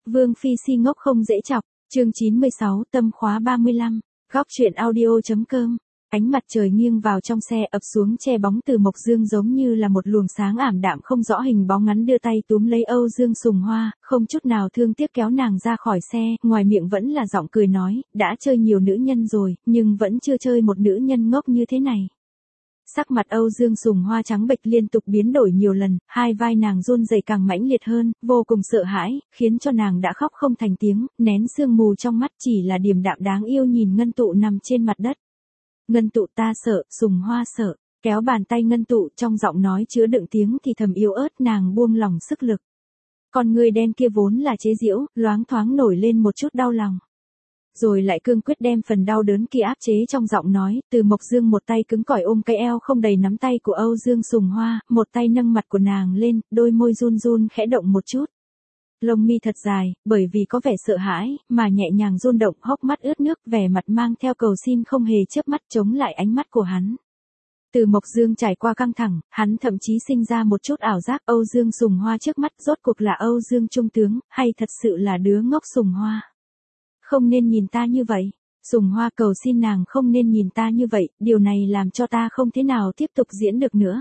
Vương Phi si ngốc không dễ chọc, chương 96, tâm khóa 35, góc truyện audio.com. Ánh mặt trời nghiêng vào trong xe ập xuống che bóng Từ Mộc Dương giống như là một luồng sáng ảm đạm không rõ hình bóng, ngắn đưa tay túm lấy Âu Dương Sùng Hoa, không chút nào thương tiếc kéo nàng ra khỏi xe, ngoài miệng vẫn là giọng cười nói, đã chơi nhiều nữ nhân rồi, nhưng vẫn chưa chơi một nữ nhân ngốc như thế này. Sắc mặt Âu Dương Sùng Hoa trắng bệch liên tục biến đổi nhiều lần, hai vai nàng run rẩy càng mãnh liệt hơn, vô cùng sợ hãi, khiến cho nàng đã khóc không thành tiếng, nén sương mù trong mắt, chỉ là điềm đạm đáng yêu nhìn Ngân Tụ nằm trên mặt đất. Ngân Tụ, ta sợ, Sùng Hoa sợ, kéo bàn tay Ngân Tụ, trong giọng nói chứa đựng tiếng thì thầm yếu ớt, nàng buông lỏng sức lực. Con người đen kia vốn là chế giễu, loáng thoáng nổi lên một chút đau lòng. Rồi lại cương quyết đem phần đau đớn kia áp chế trong giọng nói, Từ Mộc Dương một tay cứng cỏi ôm cái eo không đầy nắm tay của Âu Dương Sùng Hoa, một tay nâng mặt của nàng lên, đôi môi run run khẽ động một chút. Lông mi thật dài, bởi vì có vẻ sợ hãi, mà nhẹ nhàng run động, hốc mắt ướt nước, vẻ mặt mang theo cầu xin không hề chớp mắt chống lại ánh mắt của hắn. Từ Mộc Dương trải qua căng thẳng, hắn thậm chí sinh ra một chút ảo giác Âu Dương Sùng Hoa trước mắt rốt cuộc là Âu Dương Trung Tướng, hay thật sự là đứa ngốc Sùng Hoa. Không nên nhìn ta như vậy. Sùng Hoa cầu xin nàng không nên nhìn ta như vậy, điều này làm cho ta không thể nào tiếp tục diễn được nữa.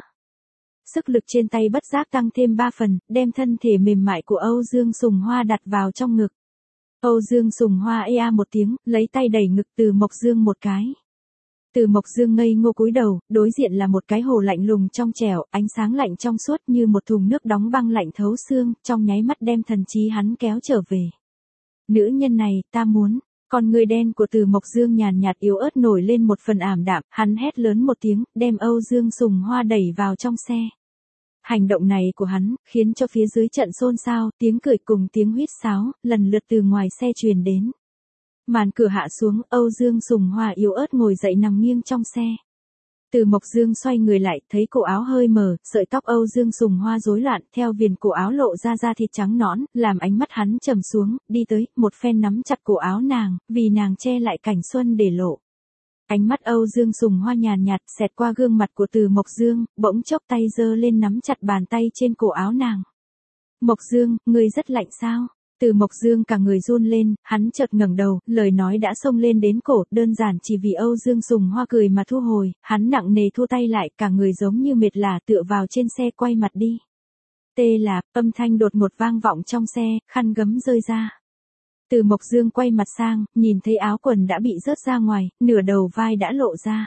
Sức lực trên tay bất giác tăng thêm 3 phần, đem thân thể mềm mại của Âu Dương Sùng Hoa đặt vào trong ngực. Âu Dương Sùng Hoa ê a một tiếng, lấy tay đẩy ngực Từ Mộc Dương một cái. Từ Mộc Dương ngây ngô cúi đầu, đối diện là một cái hồ lạnh lùng trong trẻo, ánh sáng lạnh trong suốt như một thùng nước đóng băng lạnh thấu xương, trong nháy mắt đem thần trí hắn kéo trở về. Nữ nhân này, ta muốn. Con người đen của Từ Mộc Dương nhàn nhạt yếu ớt nổi lên một phần ảm đạm, hắn hét lớn một tiếng, đem Âu Dương Sùng Hoa đẩy vào trong xe. Hành động này của hắn, khiến cho phía dưới trận xôn xao, tiếng cười cùng tiếng huýt sáo, lần lượt từ ngoài xe truyền đến. Màn cửa hạ xuống, Âu Dương Sùng Hoa yếu ớt ngồi dậy nằm nghiêng trong xe. Từ Mộc Dương xoay người lại, thấy cổ áo hơi mờ, sợi tóc Âu Dương Sùng Hoa rối loạn, theo viền cổ áo lộ ra da thịt trắng nõn, làm ánh mắt hắn trầm xuống, đi tới, một phen nắm chặt cổ áo nàng, vì nàng che lại cảnh xuân để lộ. Ánh mắt Âu Dương Sùng Hoa nhàn nhạt, xẹt qua gương mặt của Từ Mộc Dương, bỗng chốc tay giơ lên nắm chặt bàn tay trên cổ áo nàng. Mộc Dương, ngươi rất lạnh sao? Từ Mộc Dương cả người run lên, hắn chợt ngẩng đầu, lời nói đã xông lên đến cổ, đơn giản chỉ vì Âu Dương Sùng Hoa cười mà thu hồi, hắn nặng nề thu tay lại, cả người giống như mệt lả tựa vào trên xe quay mặt đi. Tê là, âm thanh đột ngột vang vọng trong xe, khăn gấm rơi ra. Từ Mộc Dương quay mặt sang, nhìn thấy áo quần đã bị rớt ra ngoài, nửa đầu vai đã lộ ra.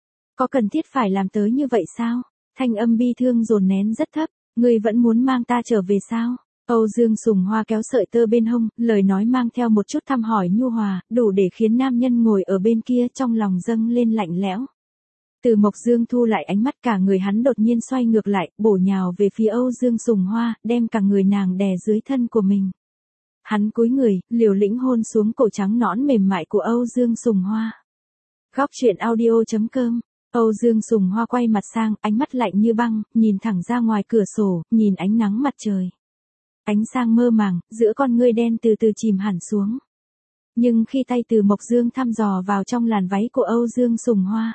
Có cần thiết phải làm tới như vậy sao? Thanh âm bi thương dồn nén rất thấp, ngươi vẫn muốn mang ta trở về sao? Âu Dương Sùng Hoa kéo sợi tơ bên hông, lời nói mang theo một chút thăm hỏi nhu hòa, đủ để khiến nam nhân ngồi ở bên kia trong lòng dâng lên lạnh lẽo. Từ Mộc Dương thu lại ánh mắt, cả người hắn đột nhiên xoay ngược lại, bổ nhào về phía Âu Dương Sùng Hoa, đem cả người nàng đè dưới thân của mình. Hắn cúi người, liều lĩnh hôn xuống cổ trắng nõn mềm mại của Âu Dương Sùng Hoa. Góc truyện audio.com. Âu Dương Sùng Hoa quay mặt sang, ánh mắt lạnh như băng, nhìn thẳng ra ngoài cửa sổ, nhìn ánh nắng mặt trời. Ánh sáng mơ màng, giữa con ngươi đen từ từ chìm hẳn xuống. Nhưng khi tay Từ Mộc Dương thăm dò vào trong làn váy của Âu Dương Sùng Hoa.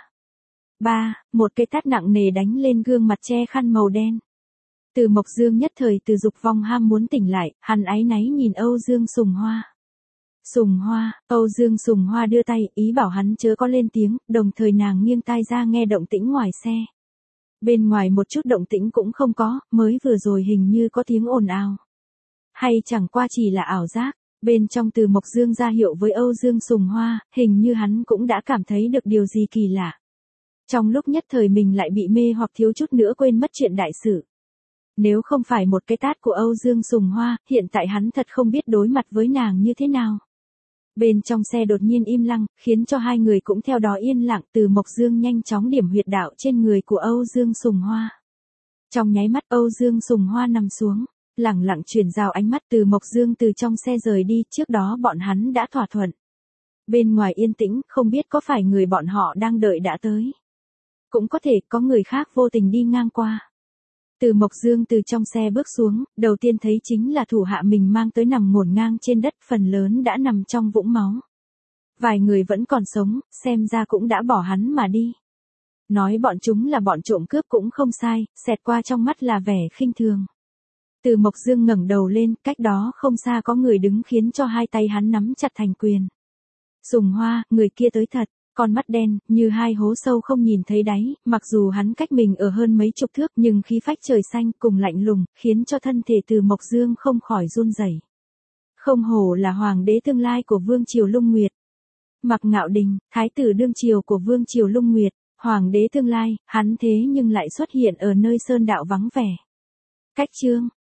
Một cái tát nặng nề đánh lên gương mặt che khăn màu đen. Từ Mộc Dương nhất thời từ dục vong ham muốn tỉnh lại, hắn áy náy nhìn Âu Dương Sùng Hoa. Sùng Hoa, Âu Dương Sùng Hoa đưa tay, ý bảo hắn chớ có lên tiếng, đồng thời nàng nghiêng tai ra nghe động tĩnh ngoài xe. Bên ngoài một chút động tĩnh cũng không có, mới vừa rồi hình như có tiếng ồn ào. Hay chẳng qua chỉ là ảo giác, bên trong Từ Mộc Dương ra hiệu với Âu Dương Sùng Hoa, hình như hắn cũng đã cảm thấy được điều gì kỳ lạ. Trong lúc nhất thời mình lại bị mê hoặc thiếu chút nữa quên mất chuyện đại sự. Nếu không phải một cái tát của Âu Dương Sùng Hoa, hiện tại hắn thật không biết đối mặt với nàng như thế nào. Bên trong xe đột nhiên im lặng, khiến cho hai người cũng theo đó yên lặng. Từ Mộc Dương nhanh chóng điểm huyệt đạo trên người của Âu Dương Sùng Hoa. Trong nháy mắt Âu Dương Sùng Hoa nằm xuống, lẳng lặng chuyển giao ánh mắt. Từ Mộc Dương từ trong xe rời đi, trước đó bọn hắn đã thỏa thuận. Bên ngoài yên tĩnh, không biết có phải người bọn họ đang đợi đã tới. Cũng có thể có người khác vô tình đi ngang qua. Từ Mộc Dương từ trong xe bước xuống, đầu tiên thấy chính là thủ hạ mình mang tới nằm ngổn ngang trên đất, phần lớn đã nằm trong vũng máu. Vài người vẫn còn sống, xem ra cũng đã bỏ hắn mà đi. Nói bọn chúng là bọn trộm cướp cũng không sai, xẹt qua trong mắt là vẻ khinh thường. Từ Mộc Dương ngẩng đầu lên, cách đó không xa có người đứng khiến cho hai tay hắn nắm chặt thành quyền. Sùng Hoa, người kia tới thật, con mắt đen, như hai hố sâu không nhìn thấy đáy, mặc dù hắn cách mình ở hơn mấy chục thước nhưng khí phách trời xanh cùng lạnh lùng, khiến cho thân thể Từ Mộc Dương không khỏi run rẩy. Không hổ là hoàng đế tương lai của Vương Triều Lung Nguyệt. Mạc Ngạo Đình, thái tử đương triều của Vương Triều Lung Nguyệt, hoàng đế tương lai, hắn thế nhưng lại xuất hiện ở nơi sơn đạo vắng vẻ. Cách chương